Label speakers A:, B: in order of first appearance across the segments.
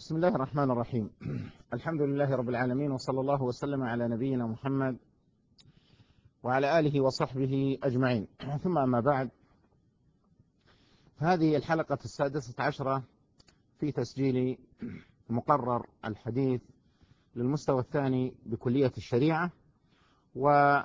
A: بسم الله الرحمن الرحيم. الحمد لله رب العالمين، وصلى الله وسلم على نبينا محمد وعلى آله وصحبه أجمعين. ثم أما بعد، هذه الحلقة 16 في تسجيل مقرر الحديث للمستوى الثاني بكلية الشريعة. وأول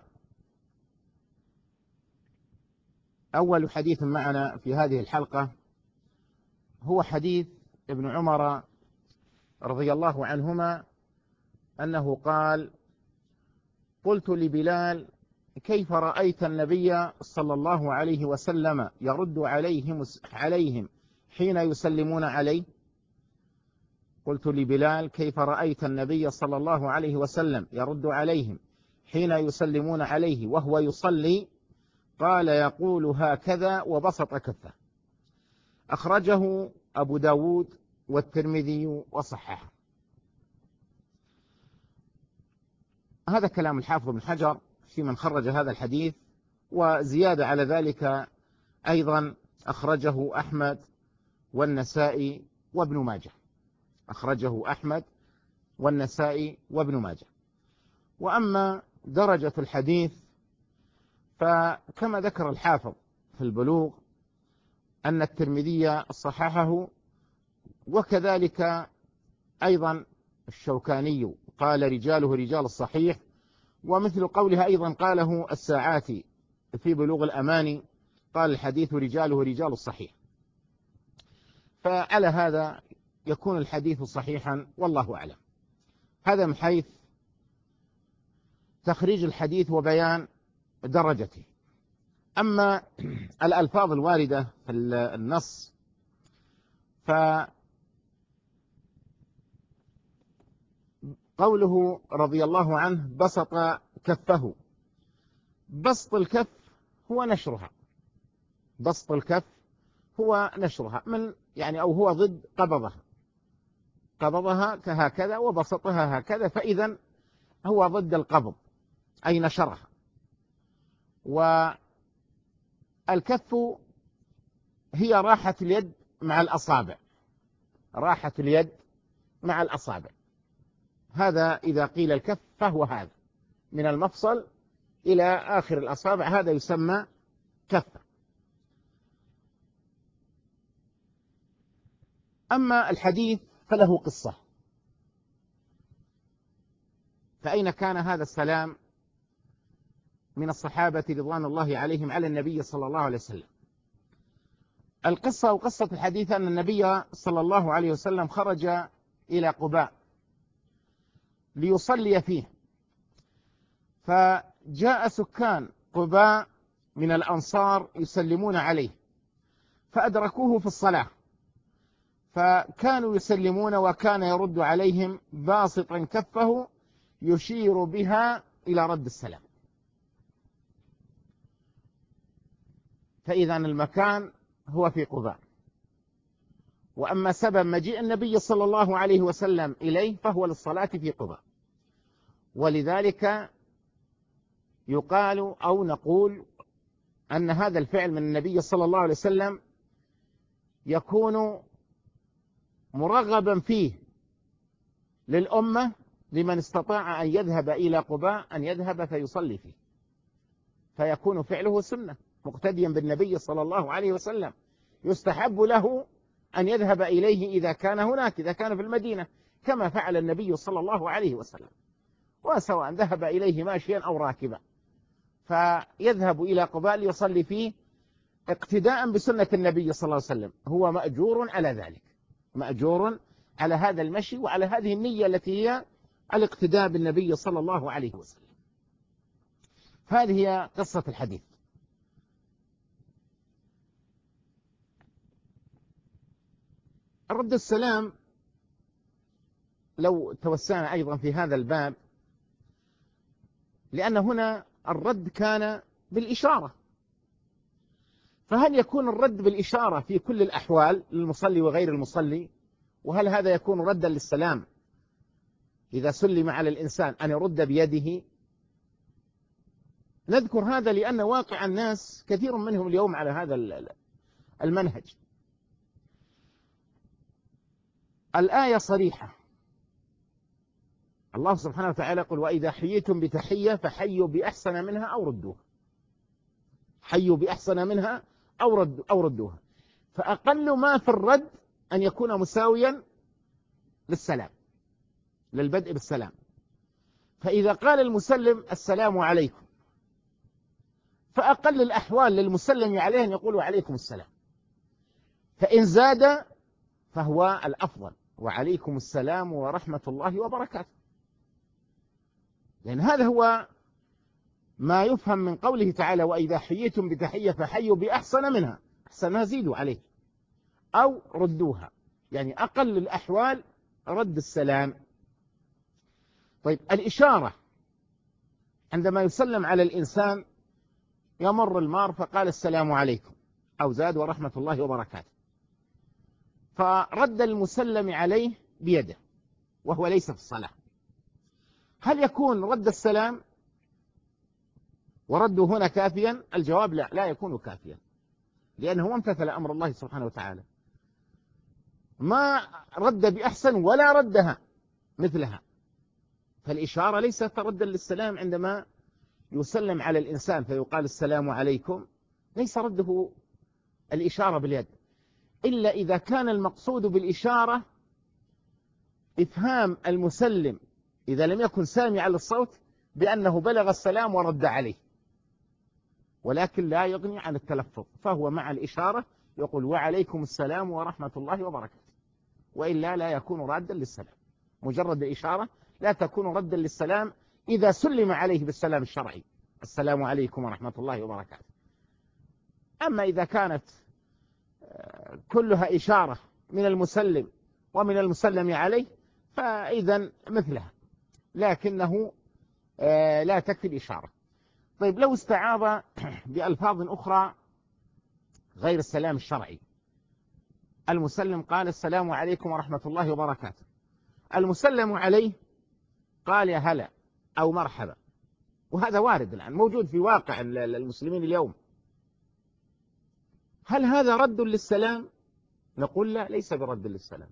A: حديث معنا في هذه الحلقة هو حديث ابن عمر رضي الله عنهما أنه قال: قلت لبلال: كيف رأيت النبي صلى الله عليه وسلم يرد عليهم حين يسلمون عليه؟ قلت لبلال: كيف رأيت النبي صلى الله عليه وسلم يرد عليهم حين يسلمون عليه وهو يصلي؟ قال: يقول هكذا وبسط كفه. أخرجه أبو داود والترمذي وصححه. هذا كلام الحافظ بن حجر في من خرج هذا الحديث، وزيادة على ذلك أيضا أخرجه أحمد والنسائي وابن ماجه. أخرجه أحمد والنسائي وابن ماجه. وأما درجة الحديث فكما ذكر الحافظ في البلوغ أن الترمذي صححه، وكذلك أيضا الشوكاني قال: رجاله رجال الصحيح. ومثل قولها أيضا قاله الساعاتي في بلوغ الأماني، قال: الحديث رجاله رجال الصحيح. فعلى هذا يكون الحديث صحيحا، والله أعلم. هذا من حيث تخريج الحديث وبيان درجته. أما الألفاظ الواردة في النص فقوله رضي الله عنه: بسط كفه. بسط الكف هو نشرها. بسط الكف هو نشرها أو هو ضد قبضها. قبضها هكذا وبسطها هكذا، فإذا هو ضد القبض أي نشرها. والكف هي راحة اليد مع الأصابع. راحة اليد مع الأصابع، هذا إذا قيل الكف فهو هذا من المفصل إلى آخر الأصابع، هذا يسمى كفة. أما الحديث فله قصة. فأين كان هذا السلام من الصحابة رضوان الله عليهم على النبي صلى الله عليه وسلم؟ القصة وقصة الحديث أن النبي صلى الله عليه وسلم خرج إلى قباء ليصلي فيه، فجاء سكان قباء من الأنصار يسلمون عليه، فأدركوه في الصلاة، فكانوا يسلمون وكان يرد عليهم باسطا كفه يشير بها إلى رد السلام. فإذا المكان هو في قباء. وأما سبب مجيء النبي صلى الله عليه وسلم إليه فهو للصلاة في قباء. ولذلك يقال أو نقول أن هذا الفعل من النبي صلى الله عليه وسلم يكون مرغبا فيه للأمة، لمن استطاع أن يذهب إلى قباء أن يذهب فيصلي فيه، فيكون فعله سنة مقتديا بالنبي صلى الله عليه وسلم. يستحب له أن يذهب إليه إذا كان هناك، إذا كان في المدينة، كما فعل النبي صلى الله عليه وسلم، وسواء ذهب إليه ماشيا أو راكبا، فيذهب إلى قباء ليصلي فيه اقتداء بسنة النبي صلى الله عليه وسلم. هو مأجور على ذلك، مأجور على هذا المشي وعلى هذه النية التي هي الاقتداء بالنبي صلى الله عليه وسلم. هذه هي قصة الحديث. الرد السلام، لو توسعنا أيضا في هذا الباب، لأن هنا الرد كان بالإشارة، فهل يكون الرد بالإشارة في كل الأحوال للمصلي وغير المصلي؟ وهل هذا يكون ردا للسلام إذا سلم على الإنسان أن يرد بيده؟ نذكر هذا لأن واقع الناس كثير منهم اليوم على هذا المنهج. الآية صريحة. الله سبحانه وتعالى يقول: وإذا حييتم بتحية فحيوا بأحسن منها أو ردوها. حيوا بأحسن منها أو ردوها. فأقل ما في الرد أن يكون مساويا للسلام، للبدء بالسلام. فإذا قال المسلم: السلام عليكم، فأقل الأحوال للمسلم عليه أن يقول: وعليكم السلام. فإن زاد فهو الأفضل: وعليكم السلام ورحمة الله وبركاته. لأن هذا هو ما يفهم من قوله تعالى: وإذا حييتم بتحية فحيوا بأحسن منها. أحسنها زيدوا عليه أو ردوها، يعني أقل الأحوال رد السلام. طيب، الإشارة عندما يسلم على الإنسان، يمر المار فقال: السلام عليكم، أو زاد: ورحمة الله وبركاته، فرد المسلم عليه بيده وهو ليس في الصلاة، هل يكون رد السلام ورده هنا كافيا؟ الجواب: لا، لا يكون كافيا، لأنه امتثل أمر الله سبحانه وتعالى، ما رد بأحسن ولا ردها مثلها. فالإشارة ليست ردا للسلام. عندما يسلم على الإنسان فيقال: السلام عليكم، ليس رده الإشارة باليد، إلا إذا كان المقصود بالإشارة إفهام المسلم إذا لم يكن سامعا للصوت بأنه بلغ السلام ورد عليه، ولكن لا يغني عن التلفظ، فهو مع الإشارة يقول: وعليكم السلام ورحمة الله وبركاته، وإلا لا يكون رادا للسلام. مجرد الإشارة لا تكون ردا للسلام إذا سلم عليه بالسلام الشرعي: السلام عليكم ورحمة الله وبركاته. أما إذا كانت كلها إشارة من المسلم ومن المسلم عليه فإذا مثلها، لكنه لا تكفي الإشارة. طيب، لو استعاض بألفاظ أخرى غير السلام الشرعي، المسلم قال: السلام عليكم ورحمة الله وبركاته، المسلم عليه قال: يا هلا أو مرحبا، وهذا وارد الآن موجود في واقع المسلمين اليوم، هل هذا رد للسلام؟ نقول: لا، ليس برد للسلام،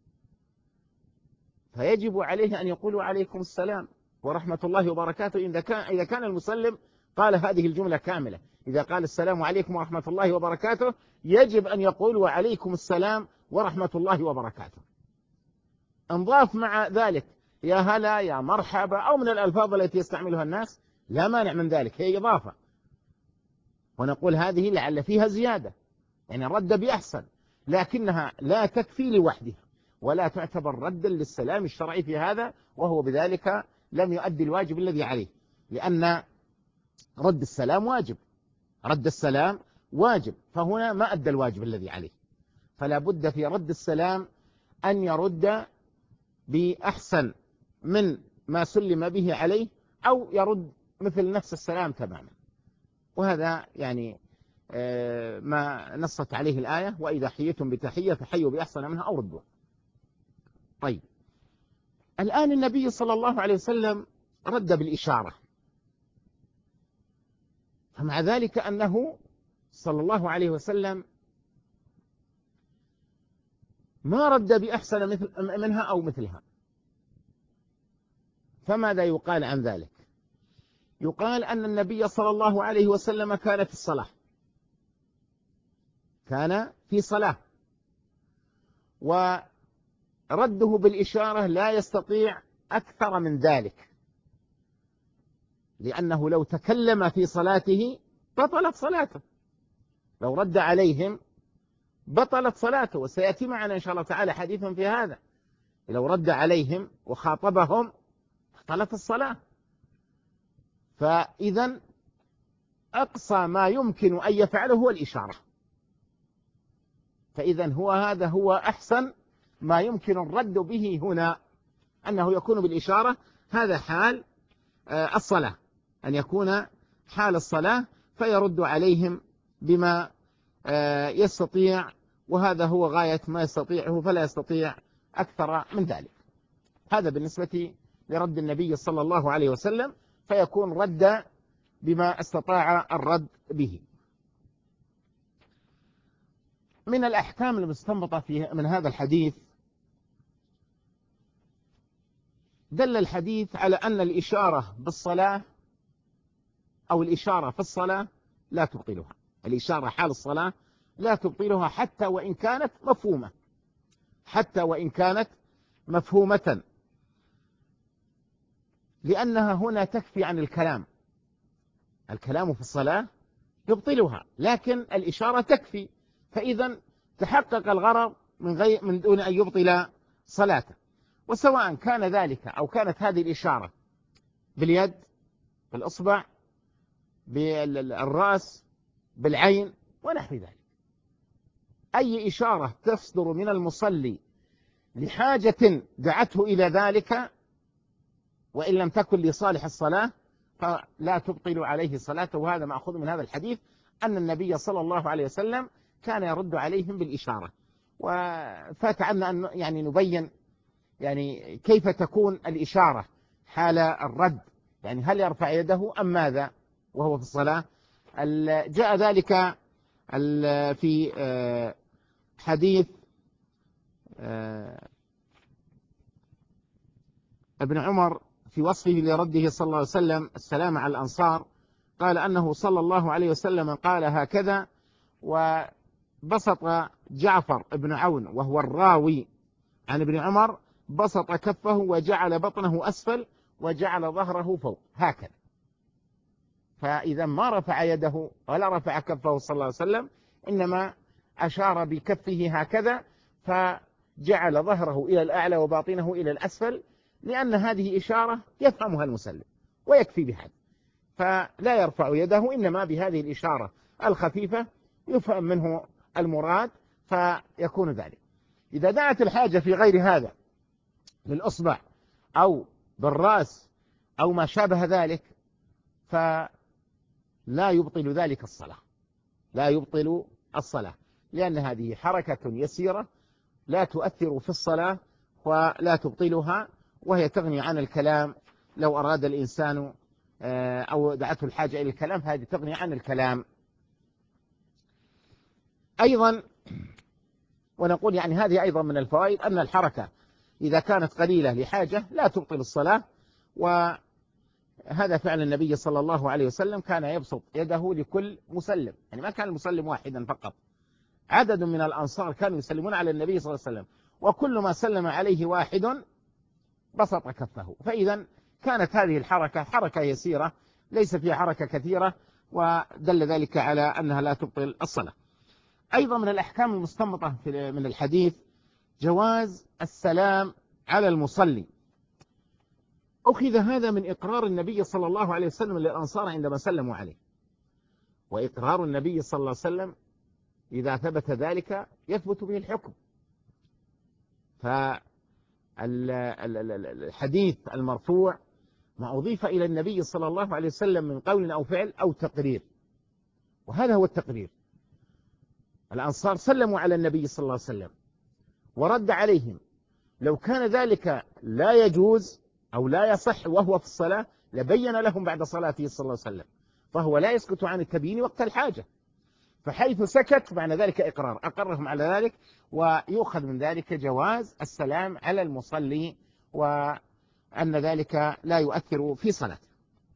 A: فيجب عليه أن يقول: عليكم السلام ورحمة الله وبركاته. إذا كان المسلم قال هذه الجملة كاملة، إذا قال: السلام عليكم ورحمة الله وبركاته، يجب أن يقول: وعليكم السلام ورحمة الله وبركاته. انضاف مع ذلك يا هلا، يا مرحبا، أو من الألفاظ التي يستعملها الناس، لا مانع من ذلك، هي إضافة، ونقول هذه لعل فيها زيادة، يعني رد بأحسن، لكنها لا تكفي لوحدها، ولا تعتبر ردا للسلام الشرعي في هذا، وهو بذلك لم يؤدي الواجب الذي عليه، لأن رد السلام واجب، رد السلام واجب، فهنا ما أدى الواجب الذي عليه، فلا بد في رد السلام أن يرد بأحسن من ما سلم به عليه، أو يرد مثل نفس السلام تماما. وهذا يعني ما نصت عليه الآية: وإذا حييتم بتحية فحيوا بأحسن منها أو ردوها. طيب، الآن النبي صلى الله عليه وسلم رد بالإشارة، فمع ذلك أنه صلى الله عليه وسلم ما رد بأحسن منها أو مثلها، فماذا يقال عن ذلك؟ يقال أن النبي صلى الله عليه وسلم كان في الصلاة، كان في صلاة، ورده بالإشارة لا يستطيع أكثر من ذلك، لأنه لو تكلم في صلاته بطلت صلاته، لو رد عليهم بطلت صلاته، وسيأتي معنا إن شاء الله تعالى حديث في هذا، لو رد عليهم وخاطبهم بطلت الصلاة. فإذا أقصى ما يمكن أن يفعله هو الإشارة، فإذا هذا هو أحسن ما يمكن الرد به هنا، أنه يكون بالإشارة. هذا حال الصلاة، أن يكون حال الصلاة فيرد عليهم بما يستطيع، وهذا هو غاية ما يستطيعه، فلا يستطيع أكثر من ذلك. هذا بالنسبة لرد النبي صلى الله عليه وسلم، فيكون رد بما استطاع الرد به. من الأحكام المستنبطة من هذا الحديث دل الحديث على أن الإشارة بالصلاة أو الإشارة في الصلاة لا تبطلها. الإشارة حال الصلاة لا تبطلها حتى وإن كانت مفهومة، حتى وإن كانت مفهومة، لأنها هنا تكفي عن الكلام. الكلام في الصلاة يبطلها، لكن الإشارة تكفي، فإذا تحقق الغرض من دون أن يبطل صلاته. وسواء كان ذلك أو كانت هذه الإشارة باليد، بالإصبع، بالرأس، بالعين ونحو ذلك، أي إشارة تصدر من المصلي لحاجة دعته إلى ذلك وإن لم تكن لصالح الصلاة فلا تبطل عليه صلاته. وهذا مأخوذ من هذا الحديث أن النبي صلى الله عليه وسلم كان يرد عليهم بالإشارة. وفات عنا أن يعني نبين يعني كيف تكون الإشارة حال الرد، يعني هل يرفع يده أم ماذا وهو في الصلاة. جاء ذلك في حديث ابن عمر في وصفه لرده صلى الله عليه وسلم السلام على الأنصار، قال أنه صلى الله عليه وسلم قال هكذا، وبسط جعفر بن عون وهو الراوي عن ابن عمر بسط كفه وجعل بطنه أسفل وجعل ظهره فوق هكذا. فإذا ما رفع يده ولا رفع كفه صلى الله عليه وسلم، إنما أشار بكفه هكذا فجعل ظهره إلى الأعلى وباطنه إلى الأسفل، لأن هذه إشارة يفهمها المسلم ويكفي بهذا، فلا يرفع يده، إنما بهذه الإشارة الخفيفة يفهم منه المراد فيكون ذلك. إذا دعت الحاجة في غير هذا للأصبع أو بالرأس أو ما شابه ذلك فلا يبطل ذلك الصلاة، لا يبطل الصلاة، لأن هذه حركة يسيرة لا تؤثر في الصلاة ولا تبطلها، وهي تغني عن الكلام. لو أراد الإنسان أو دعته الحاجة إلى الكلام فهذه تغني عن الكلام أيضا. ونقول يعني هذه أيضا من الفوائد أن الحركة إذا كانت قليلة لحاجة لا تبطل الصلاة. وهذا فعل النبي صلى الله عليه وسلم، كان يبسط يده لكل مسلم، يعني ما كان المسلم واحدا فقط، عدد من الأنصار كانوا يسلمون على النبي صلى الله عليه وسلم، وكل ما سلم عليه واحد بسط كفه. فإذا كانت هذه الحركة حركة يسيرة ليس فيها حركة كثيرة، ودل ذلك على أنها لا تبطل الصلاة. أيضا من الأحكام المستنبطة من الحديث جواز السلام على المصلي. أخذ هذا من إقرار النبي صلى الله عليه وسلم للأنصار عندما سلموا عليه، وإقرار النبي صلى الله عليه وسلم إذا ثبت ذلك يثبت به الحكم. فالحديث المرفوع ما أضيف إلى النبي صلى الله عليه وسلم من قول أو فعل أو تقرير، وهذا هو التقرير. الأنصار سلموا على النبي صلى الله عليه وسلم ورد عليهم، لو كان ذلك لا يجوز أو لا يصح وهو في الصلاة لبين لهم بعد صلاته صلى الله عليه وسلم، فهو لا يسكت عن التبيين وقت الحاجة، فحيث سكت معنى ذلك إقرار، أقرهم على ذلك، ويؤخذ من ذلك جواز السلام على المصلي وأن ذلك لا يؤثر في صلاته.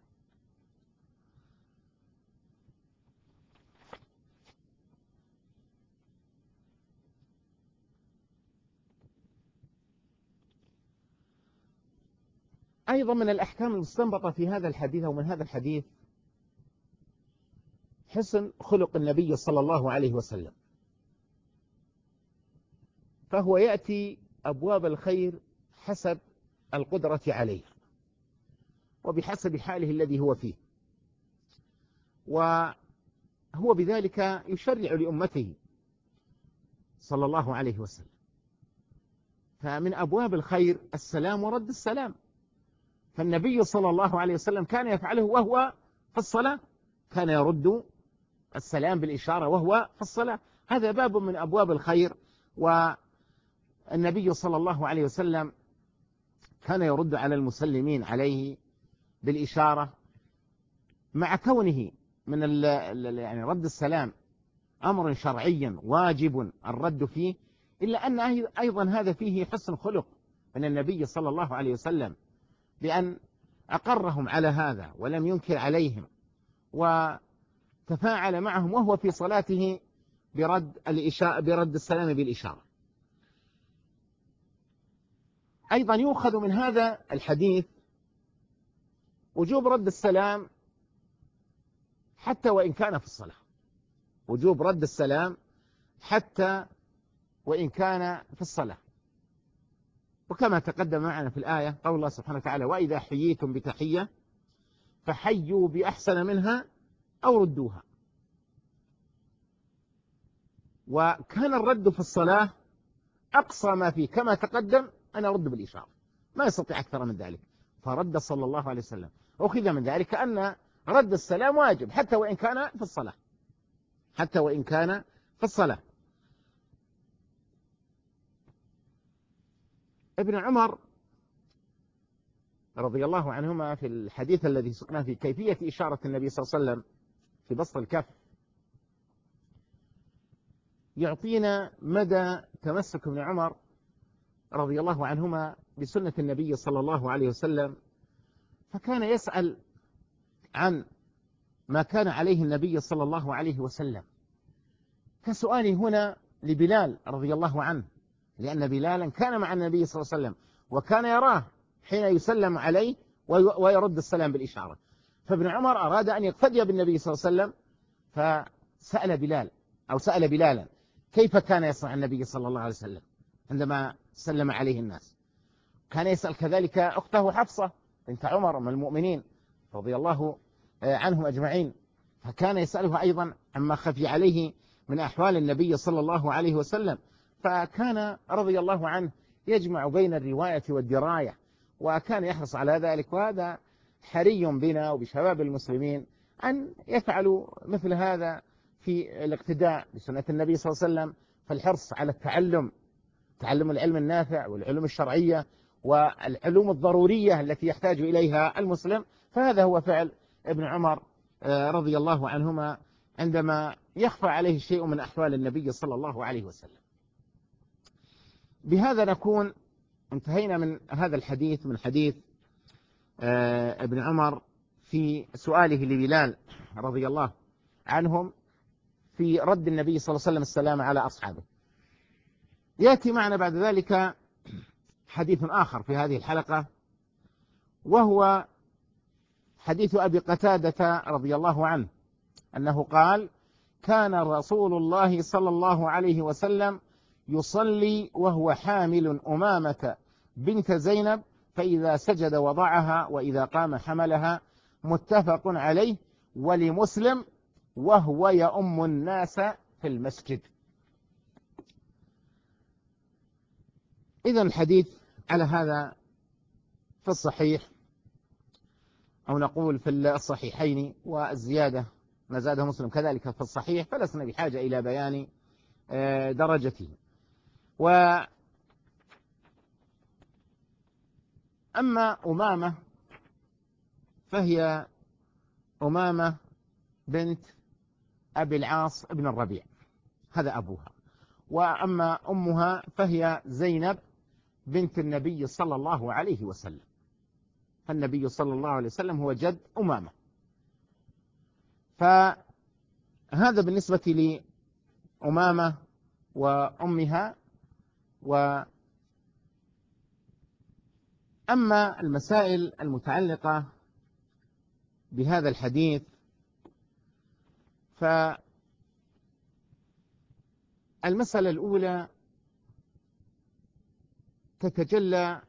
A: أيضا من الأحكام المستنبطة في هذا الحديث أو من هذا الحديث حسن خلق النبي صلى الله عليه وسلم، فهو يأتي أبواب الخير حسب القدرة عليه وبحسب حاله الذي هو فيه، وهو بذلك يشرع لأمته صلى الله عليه وسلم. فمن أبواب الخير السلام ورد السلام، فالنبي صلى الله عليه وسلم كان يفعله وهو في الصلاة، كان يرد السلام بالإشارة وهو في الصلاة، هذا باب من أبواب الخير. والنبي صلى الله عليه وسلم كان يرد على المسلمين عليه بالإشارة، مع كونه من يعني رد السلام أمر شرعي واجب الرد فيه، إلا أن أيضا هذا فيه حسن خلق من النبي صلى الله عليه وسلم، بأن أقرهم على هذا ولم ينكر عليهم، وتفاعل معهم وهو في صلاته برد السلام بالإشارة. أيضا يؤخذ من هذا الحديث وجوب رد السلام حتى وإن كان في الصلاة، وجوب رد السلام حتى وإن كان في الصلاة. وكما تقدم معنا في الآية قول الله سبحانه وتعالى: وإذا حييتم بتحية فحيوا بأحسن منها أو ردوها. وكان الرد في الصلاة أقصى ما فيه كما تقدم أن أرد بالإشارة، ما يستطيع أكثر من ذلك، فرد صلى الله عليه وسلم. أخذ من ذلك أن رد السلام واجب حتى وإن كان في الصلاة، حتى وإن كان في الصلاة. ابن عمر رضي الله عنهما في الحديث الذي سقناه في كيفية إشارة النبي صلى الله عليه وسلم في بسط الكف يعطينا مدى تمسك ابن عمر رضي الله عنهما بسنة النبي صلى الله عليه وسلم، فكان يسأل عن ما كان عليه النبي صلى الله عليه وسلم، كسؤالي هنا لبلال رضي الله عنه، لأن بلالا كان مع النبي صلى الله عليه وسلم وكان يراه حين يسلم عليه ويرد السلام بالإشارة. فابن عمر أراد أن يقتدي بالنبي صلى الله عليه وسلم، فسأل بلال أو سأل بلالا كيف كان يصنع النبي صلى الله عليه وسلم عندما سلم عليه الناس. كان يسأل كذلك أخته حفصة بنت عمر أم المؤمنين رضي الله عنهم أجمعين، فكان يسألها أيضا عما خفي عليه من أحوال النبي صلى الله عليه وسلم. فكان رضي الله عنه يجمع بين الرواية والدراية، وكان يحرص على ذلك. وهذا حري بنا وبشباب المسلمين أن يفعلوا مثل هذا في الاقتداء بسنة النبي صلى الله عليه وسلم، فالحرص على تعلم العلم النافع والعلوم الشرعية والعلوم الضرورية التي يحتاج إليها المسلم. فهذا هو فعل ابن عمر رضي الله عنهما عندما يخفى عليه شيء من أحوال النبي صلى الله عليه وسلم. بهذا نكون انتهينا من هذا الحديث، من حديث ابن عمر في سؤاله لبلال رضي الله عنهم في رد النبي صلى الله عليه وسلم السلام على أصحابه. يأتي معنا بعد ذلك حديث آخر في هذه الحلقة، وهو حديث أبي قتادة رضي الله عنه أنه قال: كان رسول الله صلى الله عليه وسلم يصلي وهو حامل أمامة بنت زينب، فإذا سجد وضعها وإذا قام حملها، متفق عليه. ولمسلم: وهو يؤم الناس في المسجد. إذن الحديث على هذا في الصحيح، أو نقول في الصحيحين، والزيادة ما زاده مسلم كذلك في الصحيح، فلسنا بحاجة إلى بيان درجته. وأما أمامة فهي أمامة بنت أبي العاص بن الربيع، هذا أبوها. وأما أمها فهي زينب بنت النبي صلى الله عليه وسلم، فالنبي صلى الله عليه وسلم هو جد أمامة. فهذا بالنسبة لأمامة وأمها. وأما المسائل المتعلقة بهذا الحديث، فالمسألة الأولى تتجلى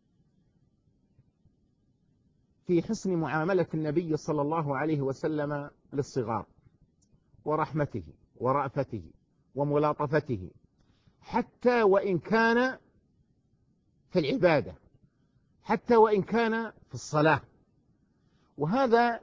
A: في حسن معاملة النبي صلى الله عليه وسلم للصغار، ورحمته ورأفته وملاطفته، حتى وإن كان في العبادة، حتى وإن كان في الصلاة. وهذا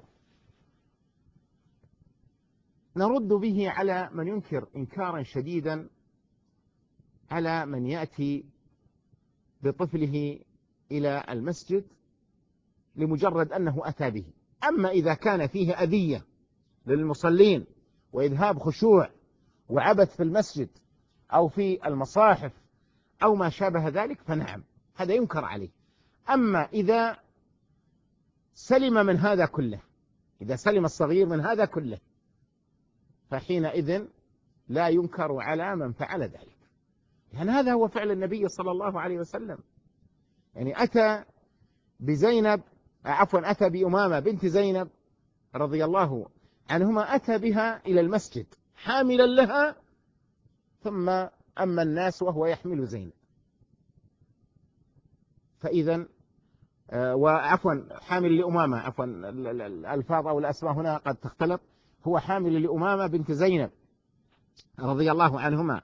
A: نرد به على من ينكر إنكارا شديدا على من يأتي بطفله إلى المسجد لمجرد أنه أتى به. أما إذا كان فيه أذية للمصلين وإذهاب خشوع وعبث في المسجد أو في المصاحف أو ما شابه ذلك، فنعم، هذا ينكر عليه. أما إذا سلم من هذا كله، إذا سلم الصغير من هذا كله فحينئذ لا ينكر على من فعل ذلك. يعني هذا هو فعل النبي صلى الله عليه وسلم. يعني أتى بزينب، عفوا أتى بأمامة بنت زينب رضي الله عنهما، أتى بها إلى المسجد حاملا لها، ثم أما الناس وهو يحمل زينب. فإذا وعفوا حامل لأمامة، عفوا الألفاظ أو الأسماء هنا قد تختلط، هو حامل لأمامة بنت زينب رضي الله عنهما.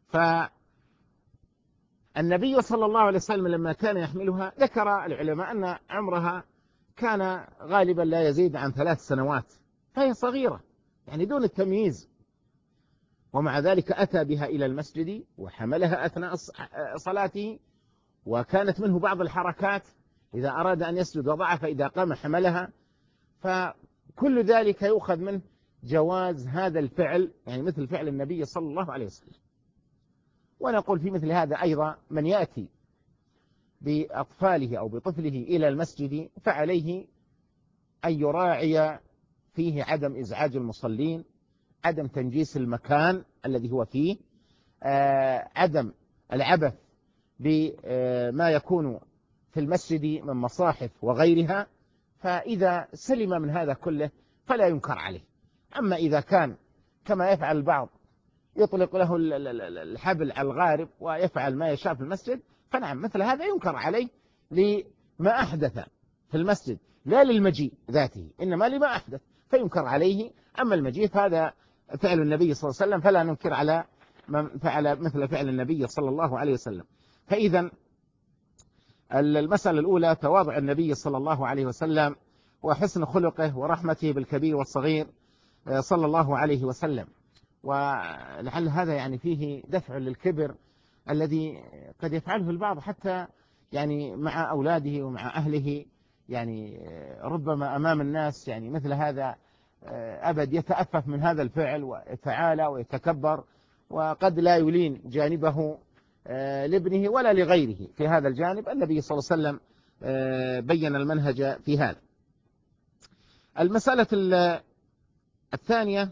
A: فالنبي صلى الله عليه وسلم لما كان يحملها ذكر العلماء أن عمرها كان غالبا لا يزيد عن 3 سنوات، فهي صغيرة يعني دون التمييز، ومع ذلك أتى بها إلى المسجد وحملها أثناء صلاته، وكانت منه بعض الحركات إذا أراد أن يسجد وضعها، فإذا قام حملها. فكل ذلك يؤخذ منه جواز هذا الفعل، يعني مثل فعل النبي صلى الله عليه وسلم. ونقول في مثل هذا أيضا من يأتي بأطفاله أو بطفله إلى المسجد فعليه أن يراعي فيه عدم إزعاج المصلين، عدم تنجيس المكان الذي هو فيه، عدم العبث بما يكون في المسجد من مصاحف وغيرها. فإذا سلم من هذا كله فلا ينكر عليه. أما إذا كان كما يفعل البعض يطلق له الحبل على الغارب ويفعل ما يشاء في المسجد، فنعم مثل هذا ينكر عليه لما أحدث في المسجد، لا للمجيء ذاته إنما لما أحدث فينكر عليه. أما المجيء فهذا فعل النبي صلى الله عليه وسلم، فلا ننكر على من فعل مثل فعل النبي صلى الله عليه وسلم. فإذا المسألة الأولى تواضع النبي صلى الله عليه وسلم وحسن خلقه ورحمته بالكبير والصغير صلى الله عليه وسلم. ولعل هذا يعني فيه دفع للكبر الذي قد يفعله البعض حتى يعني مع أولاده ومع أهله، يعني ربما أمام الناس يعني مثل هذا أبد يتأفف من هذا الفعل ويتعالى ويتكبر، وقد لا يلين جانبه لابنه ولا لغيره في هذا الجانب. النبي صلى الله عليه وسلم بين المنهج في هذا. المسألة الثانية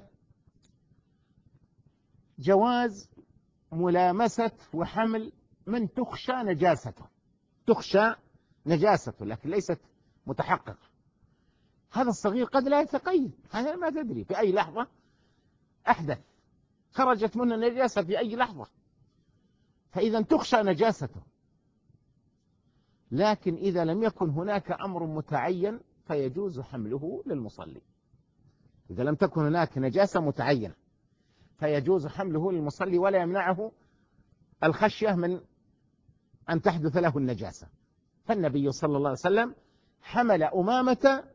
A: جواز ملامسة وحمل من تخشى نجاسته، تخشى نجاسته لكن ليست متحققة. هذا الصغير قد لا يتقيد، هذا ما تدري في أي لحظة أحدث خرجت منه نجاسة في أي لحظة، فإذا تخشى نجاسته. لكن إذا لم يكن هناك أمر متعين فيجوز حمله للمصلي. إذا لم تكن هناك نجاسة متعينة فيجوز حمله للمصلي ولا يمنعه الخشية من أن تحدث له النجاسة. فالنبي صلى الله عليه وسلم حمل أمامة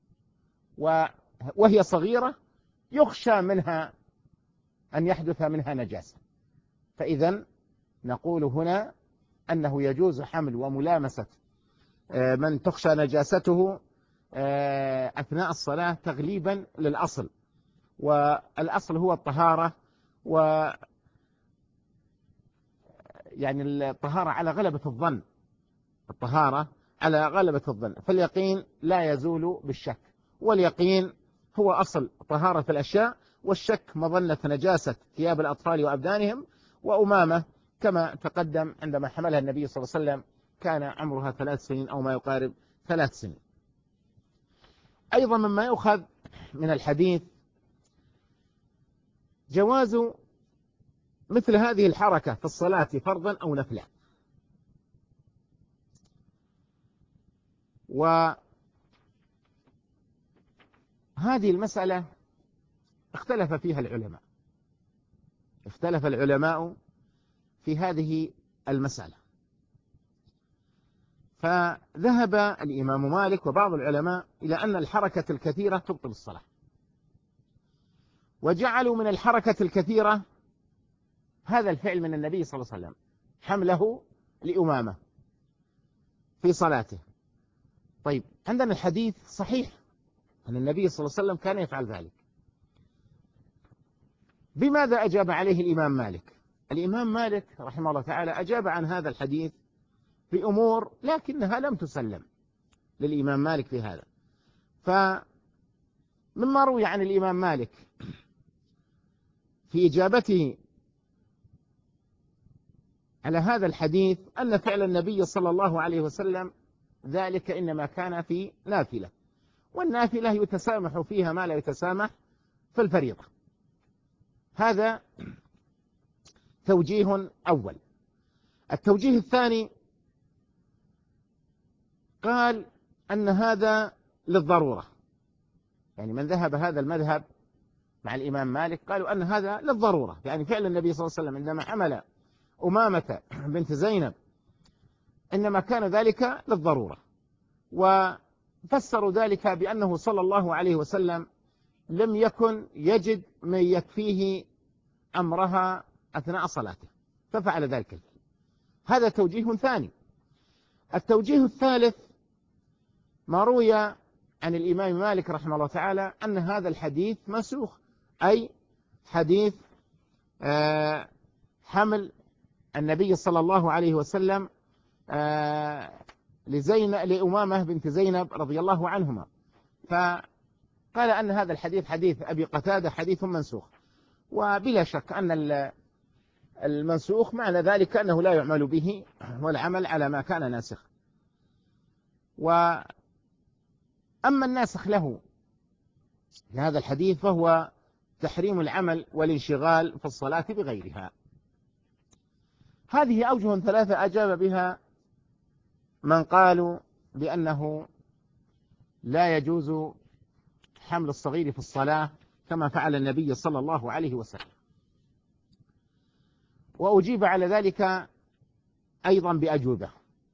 A: وهي صغيرة يخشى منها أن يحدث منها نجاسة. فإذا نقول هنا أنه يجوز حمل وملامسة من تخشى نجاسته أثناء الصلاة تغليبا للأصل، والأصل هو الطهارة، يعني الطهارة على غلبة الظن، الطهارة على غلبة الظن، فاليقين لا يزول بالشك، واليقين هو أصل طهارة الأشياء، والشك مظنة نجاسة ثياب الأطفال وأبدانهم. وأمامة كما تقدم عندما حملها النبي صلى الله عليه وسلم كان عمرها 3 سنين أو ما يقارب 3 سنين. أيضا مما يؤخذ من الحديث جواز مثل هذه الحركة في الصلاة فرضا أو نفلا. وهذه المسألة اختلف فيها العلماء، اختلف العلماء في هذه المسألة. فذهب الإمام مالك وبعض العلماء إلى أن الحركة الكثيرة تبطل الصلاة، وجعلوا من الحركة الكثيرة هذا الفعل من النبي صلى الله عليه وسلم، حمله لأمامة في صلاته. طيب عندنا الحديث صحيح أن النبي صلى الله عليه وسلم كان يفعل ذلك. بماذا أجاب عليه الإمام مالك؟ الإمام مالك رحمه الله تعالى أجاب عن هذا الحديث بأمور لكنها لم تسلم للإمام مالك في هذا. فمما روي عن الإمام مالك في إجابته على هذا الحديث أن فعل النبي صلى الله عليه وسلم ذلك إنما كان في نافلة، والنافلة يتسامح فيها ما لا يتسامح في الفريضة. هذا توجيه أول. التوجيه الثاني قال أن هذا للضرورة، يعني من ذهب هذا المذهب مع الإمام مالك قالوا أن هذا للضرورة، يعني فعل النبي صلى الله عليه وسلم عندما حمل أمامة بنت زينب إنما كان ذلك للضرورة، وفسروا ذلك بأنه صلى الله عليه وسلم لم يكن يجد من يكفيه أمرها أثناء صلاته ففعل ذلك. هذا توجيه ثاني. التوجيه الثالث ما روي عن الإمام مالك رحمه الله تعالى أن هذا الحديث منسوخ، أي حديث حمل النبي صلى الله عليه وسلم لأمامة بنت زينب رضي الله عنهما، فقال أن هذا الحديث حديث أبي قتادة حديث منسوخ. وبلا شك أن المنسوخ معنى ذلك أنه لا يعمل به والعمل على ما كان ناسخ. وأما الناسخ له لهذا الحديث فهو تحريم العمل والانشغال في الصلاة بغيرها. هذه أوجه ثلاثة أجاب بها من قالوا بأنه لا يجوز حمل الصغير في الصلاة كما فعل النبي صلى الله عليه وسلم. وأجيب على ذلك أيضا بأجوبة.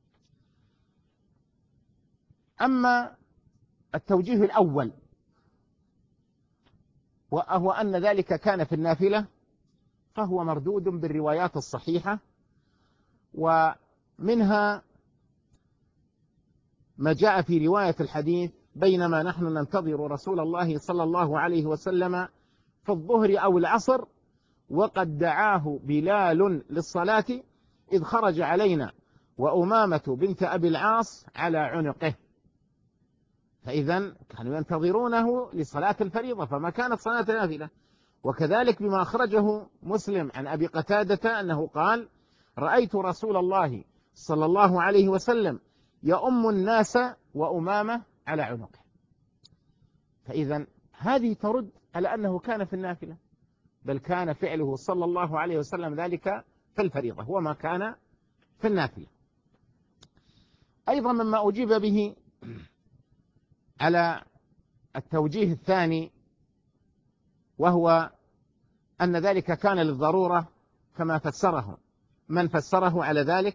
A: أما التوجيه الأول وهو أن ذلك كان في النافلة فهو مردود بالروايات الصحيحة، ومنها ما جاء في رواية الحديث: بينما نحن ننتظر رسول الله صلى الله عليه وسلم في الظهر أو العصر وقد دعاه بلال للصلاة إذ خرج علينا وأمامة بنت أبي العاص على عنقه. فإذا كانوا ينتظرونه لصلاة الفريضة، فما كانت صلاة نافلة. وكذلك بما أخرجه مسلم عن أبي قتادة أنه قال: رأيت رسول الله صلى الله عليه وسلم يؤم الناس وأمامة على عنقه. فإذا هذه ترد على أنه كان في النافلة، بل كان فعله صلى الله عليه وسلم ذلك في الفريضة وما كان في النافلة. أيضا مما أجيب به على التوجيه الثاني وهو أن ذلك كان للضرورة كما فسره من فسره على ذلك،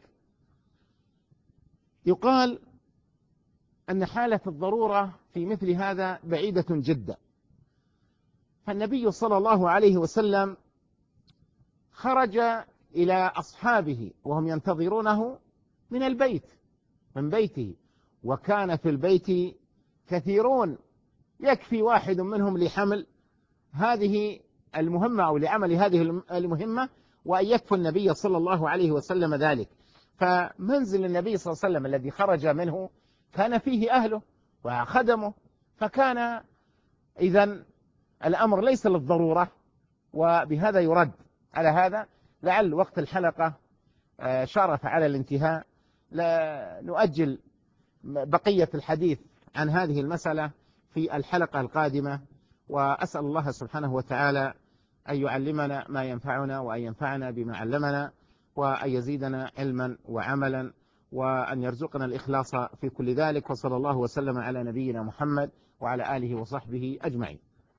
A: يقال أن حالة الضرورة في مثل هذا بعيدة جدا. فالنبي صلى الله عليه وسلم خرج إلى أصحابه وهم ينتظرونه من البيت، من بيته، وكان في البيت كثيرون يكفي واحد منهم لحمل هذه المهمة أو لعمل هذه المهمة، وأن يكفي النبي صلى الله عليه وسلم ذلك. فمنزل النبي صلى الله عليه وسلم الذي خرج منه كان فيه أهله وخدمه، فكان إذن الأمر ليس للضرورة. وبهذا يرد على هذا. لعل وقت الحلقة شرف على الانتهاء، لا نؤجل بقية الحديث عن هذه المسألة في الحلقة القادمة. وأسأل الله سبحانه وتعالى أن يعلمنا ما ينفعنا وأن ينفعنا بما علمنا وأن يزيدنا علما وعملا وأن يرزقنا الإخلاص في كل ذلك. وصلى الله وسلم على نبينا محمد وعلى آله وصحبه أجمعين.